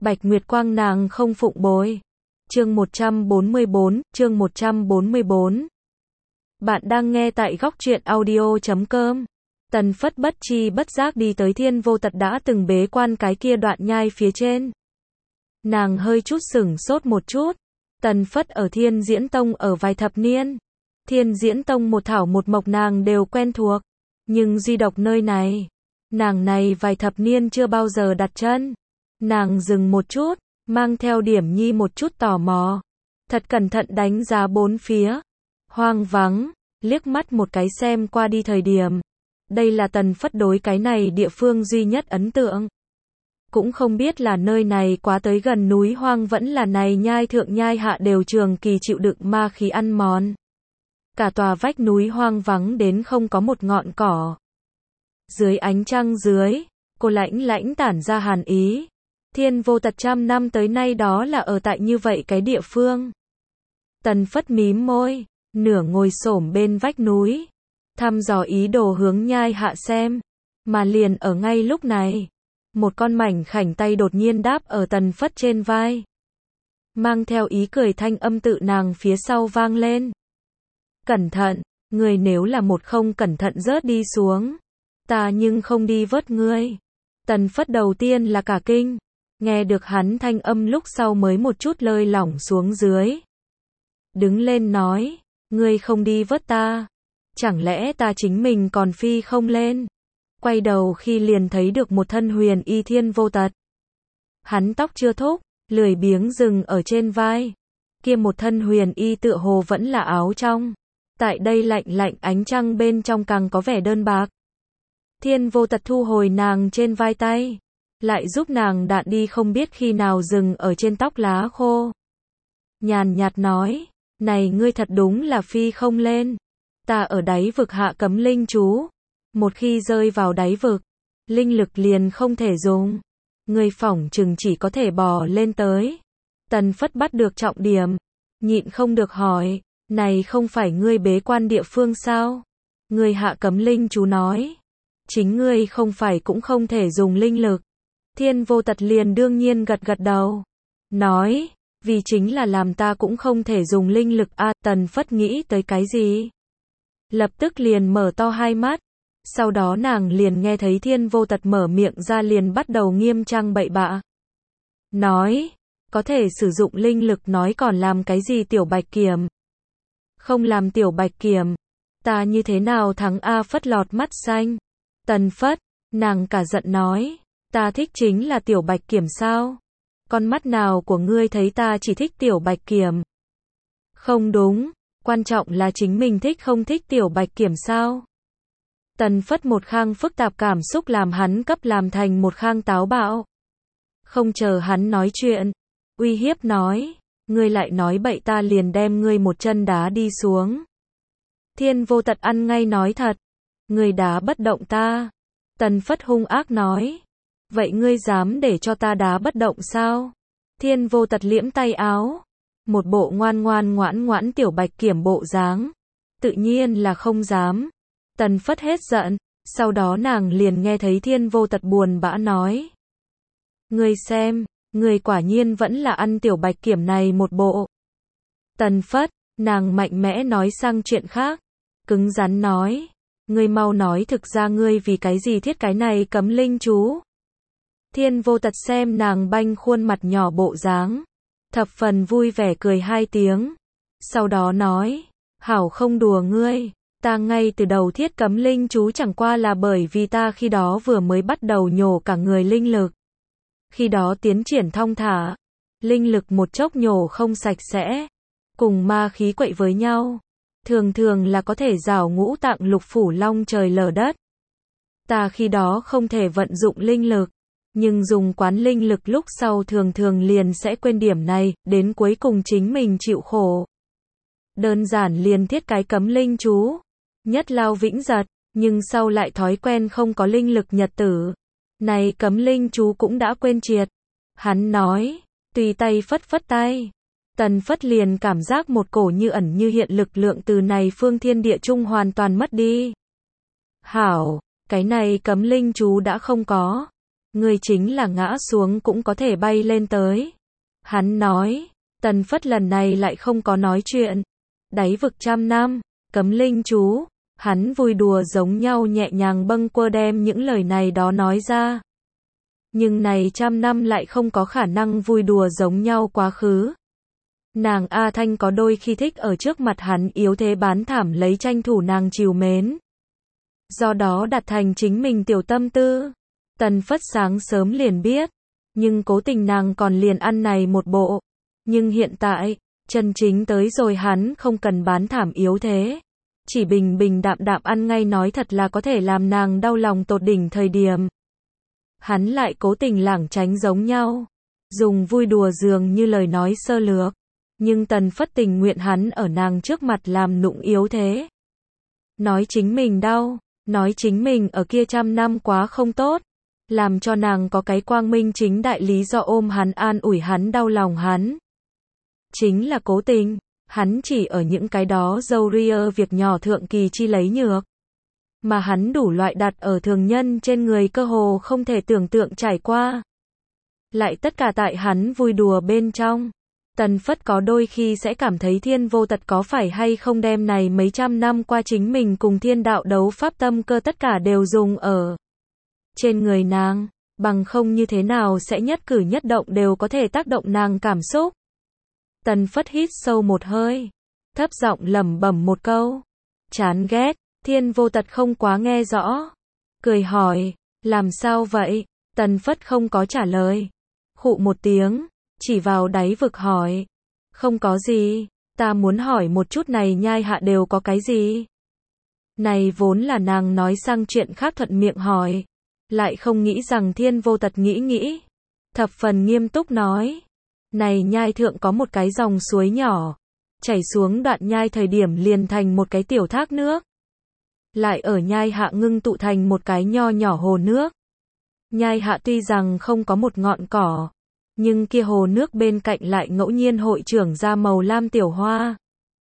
Bạch Nguyệt Quang nàng không phụng bồi. Chương 144. Bạn đang nghe tại góc truyện audio.com. Tần Phất bất chi bất giác đi tới Thiên Vô Tật đã từng bế quan cái kia đoạn nhai phía trên. Nàng hơi chút sửng sốt một chút. Tần Phất ở Thiên Diễn Tông ở vài thập niên. Thiên Diễn Tông một thảo một mộc nàng đều quen thuộc. Nhưng duy độc nơi này, nàng này vài thập niên chưa bao giờ đặt chân. Nàng dừng một chút, mang theo điểm nhi một chút tò mò. Thật cẩn thận đánh giá bốn phía. Hoang vắng, liếc mắt một cái xem qua đi thời điểm. Đây là Tần Phất đối cái này địa phương duy nhất ấn tượng. Cũng không biết là nơi này quá tới gần núi hoang vẫn là này nhai thượng nhai hạ đều trường kỳ chịu đựng ma khí ăn mòn. Cả tòa vách núi hoang vắng đến không có một ngọn cỏ. Dưới ánh trăng dưới, cô lãnh lãnh tản ra hàn ý. Thiên Vô Tật trăm năm tới nay đó là ở tại như vậy cái địa phương. Tần Phất mím môi, nửa ngồi xổm bên vách núi, thăm dò ý đồ hướng nhai hạ xem. Mà liền ở ngay lúc này, một con mảnh khảnh tay đột nhiên đáp ở Tần Phất trên vai. Mang theo ý cười thanh âm tự nàng phía sau vang lên. Cẩn thận, người nếu là một không cẩn thận rớt đi xuống, ta nhưng không đi vớt ngươi. Tần Phất đầu tiên là cả kinh, nghe được hắn thanh âm lúc sau mới một chút lơi lỏng xuống dưới. Đứng lên nói, ngươi không đi vớt ta, chẳng lẽ ta chính mình còn phi không lên. Quay đầu khi liền thấy được một thân huyền y Thiên Vô Tật. Hắn tóc chưa thúc, lười biếng dừng ở trên vai. Kia một thân huyền y tựa hồ vẫn là áo trong. Tại đây lạnh lạnh ánh trăng bên trong càng có vẻ đơn bạc. Thiên Vô Tật thu hồi nàng trên vai tay, lại giúp nàng đạn đi không biết khi nào dừng ở trên tóc lá khô. Nhàn nhạt nói, này ngươi thật đúng là phi không lên. Ta ở đáy vực hạ cấm linh chú. Một khi rơi vào đáy vực, linh lực liền không thể dùng. Ngươi phỏng chừng chỉ có thể bò lên tới. Tần Phất bắt được trọng điểm, nhịn không được hỏi, này không phải ngươi bế quan địa phương sao? Ngươi hạ cấm linh chú nói, chính ngươi không phải cũng không thể dùng linh lực. Thiên Vô Tật liền đương nhiên gật gật đầu, nói, vì chính là làm ta cũng không thể dùng linh lực a. Tần Phất nghĩ tới cái gì? Lập tức liền mở to hai mắt. Sau đó nàng liền nghe thấy Thiên Vô Tật mở miệng ra liền bắt đầu nghiêm trang bậy bạ. Nói, có thể sử dụng linh lực nói còn làm cái gì tiểu bạch kiểm? Không làm tiểu bạch kiểm, ta như thế nào thắng a? Phất lọt mắt xanh. Tần Phất, nàng cả giận nói, ta thích chính là tiểu bạch kiểm sao? Con mắt nào của ngươi thấy ta chỉ thích tiểu bạch kiểm? Không đúng, quan trọng là chính mình thích không thích tiểu bạch kiểm sao? Tần Phất một khang phức tạp cảm xúc làm hắn cấp làm thành một khang táo bạo. Không chờ hắn nói chuyện, uy hiếp nói, ngươi lại nói bậy ta liền đem ngươi một chân đá đi xuống. Thiên Vô Tật ăn ngay nói thật, ngươi đá bất động ta. Tần Phất hung ác nói, vậy ngươi dám để cho ta đá bất động sao? Thiên Vô Tật liễm tay áo, một bộ ngoan ngoan ngoãn ngoãn tiểu bạch kiểm bộ dáng, tự nhiên là không dám. Tần Phất hết giận, sau đó nàng liền nghe thấy Thiên Vô Tật buồn bã nói. Ngươi xem, ngươi quả nhiên vẫn là ăn tiểu bạch kiểm này một bộ. Tần Phất, nàng mạnh mẽ nói sang chuyện khác, cứng rắn nói. Ngươi mau nói thực ra ngươi vì cái gì thiết cái này cấm linh chú. Thiên Vô Tật xem nàng banh khuôn mặt nhỏ bộ dáng, thập phần vui vẻ cười hai tiếng. Sau đó nói, hảo không đùa ngươi. Ta ngay từ đầu thiết cấm linh chú chẳng qua là bởi vì ta khi đó vừa mới bắt đầu nhổ cả người linh lực. Khi đó tiến triển thong thả, linh lực một chốc nhổ không sạch sẽ, cùng ma khí quậy với nhau, thường thường là có thể rào ngũ tạng lục phủ long trời lở đất. Ta khi đó không thể vận dụng linh lực, nhưng dùng quán linh lực lúc sau thường thường liền sẽ quên điểm này, đến cuối cùng chính mình chịu khổ. Đơn giản liền thiết cái cấm linh chú. Nhất lao vĩnh giật, nhưng sau lại thói quen không có linh lực nhật tử. Này cấm linh chú cũng đã quên triệt. Hắn nói, tùy tay phất phất tay. Tần Phất liền cảm giác một cổ như ẩn như hiện lực lượng từ này phương thiên địa trung hoàn toàn mất đi. Hảo, cái này cấm linh chú đã không có. Ngươi chính là ngã xuống cũng có thể bay lên tới. Hắn nói, Tần Phất lần này lại không có nói chuyện. Đáy vực 100 năm, cấm linh chú, hắn vui đùa giống nhau nhẹ nhàng bâng quơ đem những lời này đó nói ra. Nhưng này 100 năm lại không có khả năng vui đùa giống nhau quá khứ. Nàng A Thanh có đôi khi thích ở trước mặt hắn yếu thế bán thảm lấy tranh thủ nàng trìu mến. Do đó đặt thành chính mình tiểu tâm tư. Tần Phất sáng sớm liền biết, nhưng cố tình nàng còn liền ăn này một bộ. Nhưng hiện tại, chân chính tới rồi hắn không cần bán thảm yếu thế. Chỉ bình bình đạm đạm ăn ngay nói thật là có thể làm nàng đau lòng tột đỉnh thời điểm. Hắn lại cố tình lảng tránh giống nhau. Dùng vui đùa dường như lời nói sơ lược. Nhưng Tần Phất tình nguyện hắn ở nàng trước mặt làm nụng yếu thế. Nói chính mình đau, nói chính mình ở kia 100 năm quá không tốt. Làm cho nàng có cái quang minh chính đại lý do ôm hắn an ủi hắn đau lòng hắn. Chính là cố tình, hắn chỉ ở những cái đó dâu ria việc nhỏ thượng kỳ chi lấy nhược. Mà hắn đủ loại đặt ở thường nhân trên người cơ hồ không thể tưởng tượng trải qua. Lại tất cả tại hắn vui đùa bên trong. Tần Phất có đôi khi sẽ cảm thấy Thiên Vô Tật có phải hay không đem này mấy trăm năm qua chính mình cùng thiên đạo đấu pháp tâm cơ tất cả đều dùng ở trên người nàng, bằng không như thế nào sẽ nhất cử nhất động đều có thể tác động nàng cảm xúc. Tần Phất hít sâu một hơi, thấp giọng lẩm bẩm một câu, chán ghét. Thiên Vô Tật không quá nghe rõ, cười hỏi, làm sao vậy? Tần Phất không có trả lời, khụ một tiếng, chỉ vào đáy vực hỏi, không có gì, ta muốn hỏi một chút này nhai hạ đều có cái gì? Này vốn là nàng nói sang chuyện khác thuận miệng hỏi, lại không nghĩ rằng Thiên Vô Tật nghĩ, thập phần nghiêm túc nói, này nhai thượng có một cái dòng suối nhỏ, chảy xuống đoạn nhai thời điểm liền thành một cái tiểu thác nước. Lại ở nhai hạ ngưng tụ thành một cái nho nhỏ hồ nước. Nhai hạ tuy rằng không có một ngọn cỏ, nhưng kia hồ nước bên cạnh lại ngẫu nhiên hội trưởng ra màu lam tiểu hoa.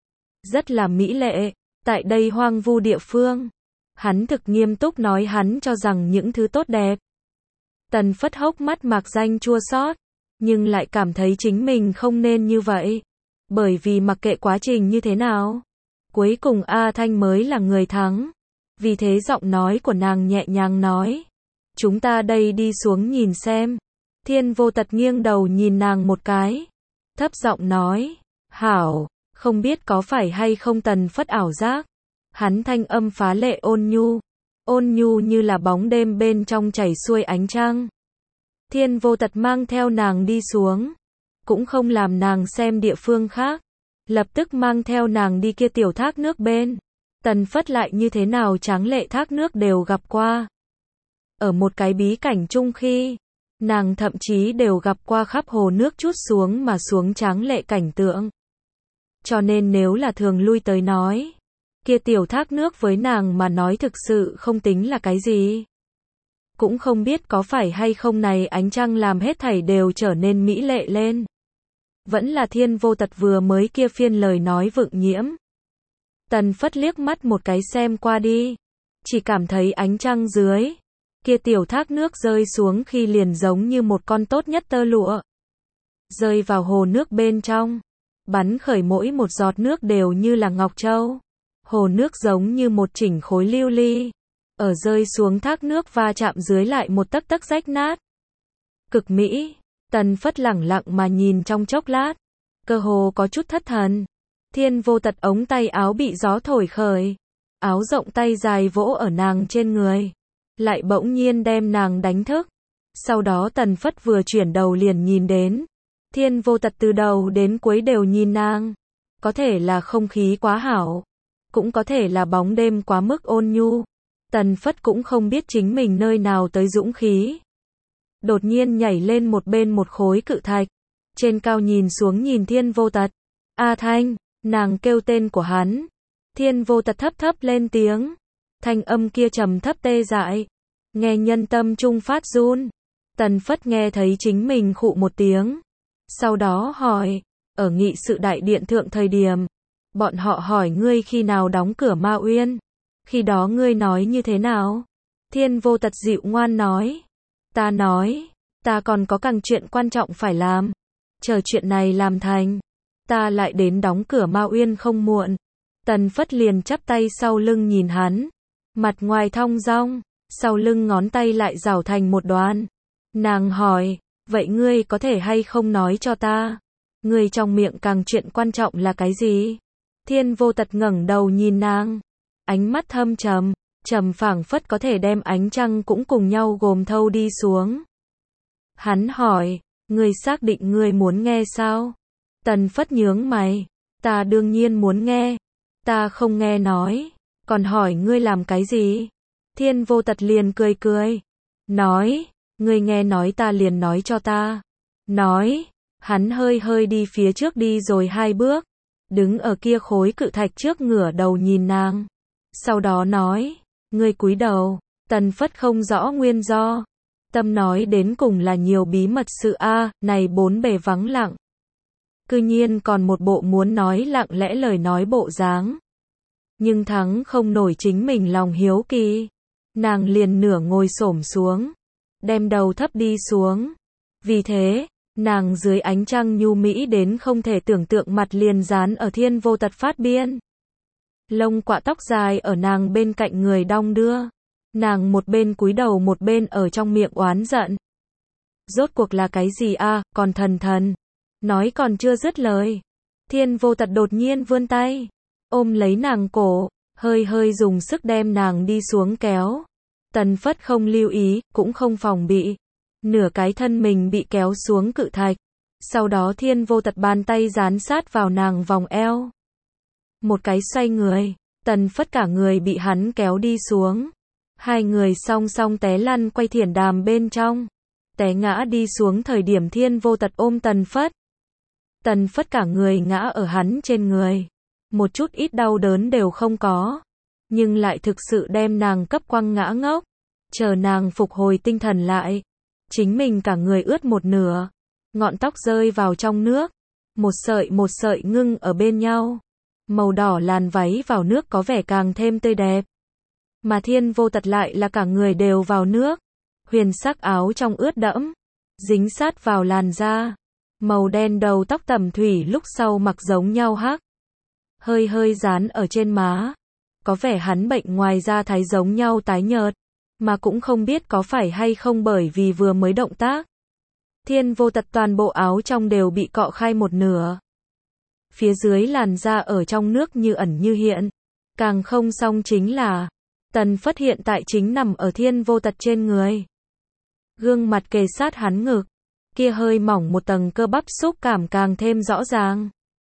Rất là mỹ lệ, tại đây hoang vu địa phương. Hắn thực nghiêm túc nói hắn cho rằng những thứ tốt đẹp. Tần Phất hốc mắt mạc danh chua xót, nhưng lại cảm thấy chính mình không nên như vậy. Bởi vì mặc kệ quá trình như thế nào, cuối cùng A Thanh mới là người thắng. Vì thế giọng nói của nàng nhẹ nhàng nói, chúng ta đây đi xuống nhìn xem. Thiên Vô Tật nghiêng đầu nhìn nàng một cái, thấp giọng nói, hảo, không biết có phải hay không Tần Phất ảo giác. Hắn thanh âm phá lệ ôn nhu như là bóng đêm bên trong chảy xuôi ánh trăng. Thiên Vô Tật mang theo nàng đi xuống, cũng không làm nàng xem địa phương khác, lập tức mang theo nàng đi kia tiểu thác nước bên. Tần Phất lại như thế nào tráng lệ thác nước đều gặp qua. Ở một cái bí cảnh chung khi, nàng thậm chí đều gặp qua khắp hồ nước chút xuống mà xuống tráng lệ cảnh tượng. Cho nên nếu là thường lui tới nói, kia tiểu thác nước với nàng mà nói thực sự không tính là cái gì. Cũng không biết có phải hay không này ánh trăng làm hết thảy đều trở nên mỹ lệ lên. Vẫn là Thiên Vô Tật vừa mới kia phiên lời nói vượng nhiễm. Tần Phất liếc mắt một cái xem qua đi, chỉ cảm thấy ánh trăng dưới kia tiểu thác nước rơi xuống khi liền giống như một con tốt nhất tơ lụa, rơi vào hồ nước bên trong, bắn khởi mỗi một giọt nước đều như là ngọc châu. Hồ nước giống như một chỉnh khối lưu ly, ở rơi xuống thác nước va chạm dưới lại một tấc tấc rách nát. Cực mỹ. Tần Phất lẳng lặng mà nhìn trong chốc lát, cơ hồ có chút thất thần. Thiên Vô Tật ống tay áo bị gió thổi khởi, áo rộng tay dài vỗ ở nàng trên người, lại bỗng nhiên đem nàng đánh thức. Sau đó Tần Phất vừa chuyển đầu liền nhìn đến, Thiên Vô Tật từ đầu đến cuối đều nhìn nàng. Có thể là không khí quá hảo, cũng có thể là bóng đêm quá mức ôn nhu. Tần Phất cũng không biết chính mình nơi nào tới dũng khí. Đột nhiên nhảy lên một bên một khối cự thạch, trên cao nhìn xuống nhìn Thiên Vô Tật. A Thanh, nàng kêu tên của hắn. Thiên Vô Tật thấp thấp lên tiếng, thanh âm kia trầm thấp tê dại, nghe nhân tâm trung phát run. Tần Phất nghe thấy chính mình khụ một tiếng, sau đó hỏi, ở nghị sự đại điện thượng thời điểm, bọn họ hỏi ngươi khi nào đóng cửa Ma Uyên, khi đó ngươi nói như thế nào? Thiên Vô Tật dịu ngoan nói, Ta nói, ta còn có càng chuyện quan trọng phải làm. Chờ chuyện này làm thành, ta lại đến đóng cửa Ma Uyên không muộn. Tần Phất liền chắp tay sau lưng nhìn hắn. Mặt ngoài thong dong, sau lưng ngón tay lại rảo thành một đoàn. Nàng hỏi, vậy ngươi có thể hay không nói cho ta? Ngươi trong miệng càng chuyện quan trọng là cái gì? Thiên Vô Tật ngẩng đầu nhìn nàng. Ánh mắt thâm trầm, trầm phảng phất có thể đem ánh trăng cũng cùng nhau gồm thâu đi xuống. Hắn hỏi, ngươi xác định ngươi muốn nghe sao? Tần Phất nhướng mày, ta đương nhiên muốn nghe. Ta không nghe nói, còn hỏi ngươi làm cái gì? Thiên Vô Tật liền cười cười. Nói, ngươi nghe nói ta liền nói cho ta. Nói, hắn hơi hơi đi phía trước đi rồi 2 bước. Đứng ở kia khối cự thạch trước ngửa đầu nhìn nàng. Sau đó nói, ngươi cúi đầu. Tần Phất không rõ nguyên do. Tâm nói đến cùng là nhiều bí mật sự a, này bốn bề vắng lặng. Cư nhiên còn một bộ muốn nói lặng lẽ lời nói bộ dáng. Nhưng thắng không nổi chính mình lòng hiếu kỳ. Nàng liền nửa ngồi xổm xuống, đem đầu thấp đi xuống. Vì thế, nàng dưới ánh trăng nhu mỹ đến không thể tưởng tượng mặt liền dán ở Thiên Vô Tật phát biên. Lông quạ tóc dài ở nàng bên cạnh người đong đưa. Nàng một bên cúi đầu một bên ở trong miệng oán giận. Rốt cuộc là cái gì a, còn thần. Nói còn chưa dứt lời. Thiên Vô Tật đột nhiên vươn tay, ôm lấy nàng cổ, hơi hơi dùng sức đem nàng đi xuống kéo. Tần Phất không lưu ý, cũng không phòng bị. Nửa cái thân mình bị kéo xuống cự thạch. Sau đó Thiên Vô Tật bàn tay dán sát vào nàng vòng eo. Một cái xoay người, Tần Phất cả người bị hắn kéo đi xuống. Hai người song song té lăn quay thiển đàm bên trong. Té ngã đi xuống thời điểm Thiên Vô Tật ôm Tần Phất. Tần Phất cả người ngã ở hắn trên người. Một chút ít đau đớn đều không có. Nhưng lại thực sự đem nàng cấp quăng ngã ngốc. Chờ nàng phục hồi tinh thần lại. Chính mình cả người ướt một nửa. Ngọn tóc rơi vào trong nước. Một sợi ngưng ở bên nhau. Màu đỏ làn váy vào nước có vẻ càng thêm tươi đẹp. Mà Thiên Vô Tật lại là cả người đều vào nước. Huyền sắc áo trong ướt đẫm. Dính sát vào làn da. Màu đen đầu tóc tẩm thủy lúc sau mặc giống nhau hắc. Hơi hơi dán ở trên má. Có vẻ hắn bệnh ngoài da thái giống nhau tái nhợt. Mà cũng không biết có phải hay không bởi vì vừa mới động tác. Thiên Vô Tật toàn bộ áo trong đều bị cọ khai một nửa. Phía dưới làn da ở trong nước như ẩn như hiện. Càng không xong chính là Tần Phất hiện tại chính nằm ở Thiên Vô Tật trên người. Gương mặt kề sát hắn ngực. Kia hơi mỏng một tầng cơ bắp xúc cảm càng thêm rõ ràng.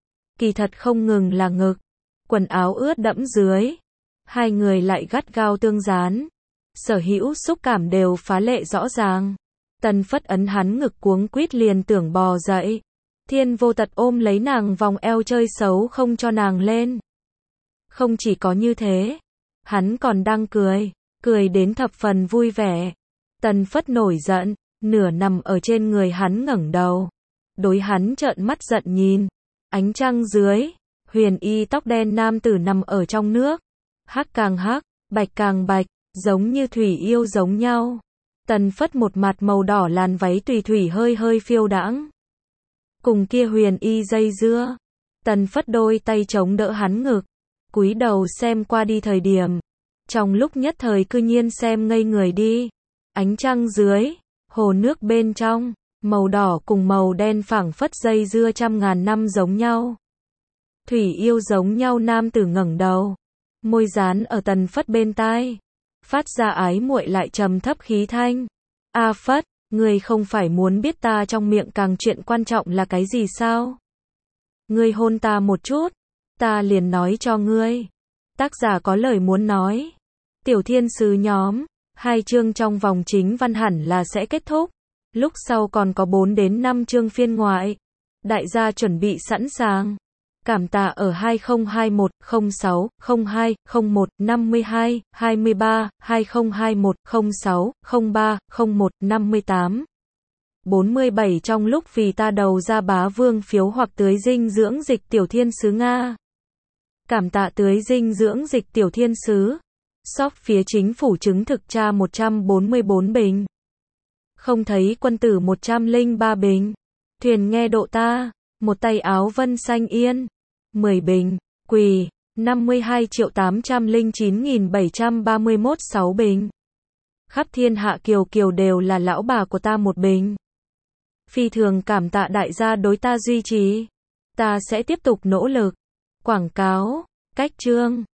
Kỳ thật không ngừng là ngực. Quần áo ướt đẫm dưới. Hai người lại gắt gao tương dán. Sở hữu xúc cảm đều phá lệ rõ ràng. Tần Phất ấn hắn ngực cuống quýt liền tưởng bò dậy. Thiên Vô Tật ôm lấy nàng vòng eo chơi xấu không cho nàng lên. Không chỉ có như thế. Hắn còn đang cười. Cười đến thập phần vui vẻ. Tần Phất nổi giận. Nửa nằm ở trên người hắn ngẩng đầu. Đối hắn trợn mắt giận nhìn. Ánh trăng dưới. Huyền y tóc đen nam tử nằm ở trong nước. Hắc càng hắc, bạch càng bạch. Giống như thủy yêu giống nhau. Tần Phất một mặt màu đỏ làn váy tùy thủy hơi hơi phiêu đãng. Cùng kia huyền y dây dưa. Tần Phất đôi tay chống đỡ hắn ngực. Cúi đầu xem qua đi thời điểm. Trong lúc nhất thời cư nhiên xem ngây người đi. Ánh trăng dưới. Hồ nước bên trong. Màu đỏ cùng màu đen phảng phất dây dưa trăm ngàn năm giống nhau. Thủy yêu giống nhau nam tử ngẩng đầu. Môi dán ở Tần Phất bên tai. Phát ra ái muội lại trầm thấp khí thanh. A Phất, ngươi không phải muốn biết ta trong miệng càng chuyện quan trọng là cái gì sao? Ngươi hôn ta một chút, ta liền nói cho ngươi. Tác giả có lời muốn nói. Tiểu thiên sứ nhóm, 2 chương trong vòng chính văn hẳn là sẽ kết thúc. Lúc sau còn có 4 đến 5 chương phiên ngoại. Đại gia chuẩn bị sẵn sàng. Cảm tạ ở 2021 06 02 01 52 23 2021 06 03 01 58 47 trong lúc vì ta đầu ra bá vương phiếu hoặc tưới dinh dưỡng dịch tiểu thiên sứ Nga. Cảm tạ tưới dinh dưỡng dịch tiểu thiên sứ. Shop phía chính phủ chứng thực tra 144 bình. Không thấy quân tử 103 bình. Thuyền nghe độ ta. Một tay áo vân xanh yên. 10 bình. Quỳ. 52.809.731 6 bình. Khắp thiên hạ kiều kiều đều là lão bà của ta một bình. Phi thường cảm tạ đại gia đối ta duy trì. Ta sẽ tiếp tục nỗ lực. Quảng cáo. Cách chương.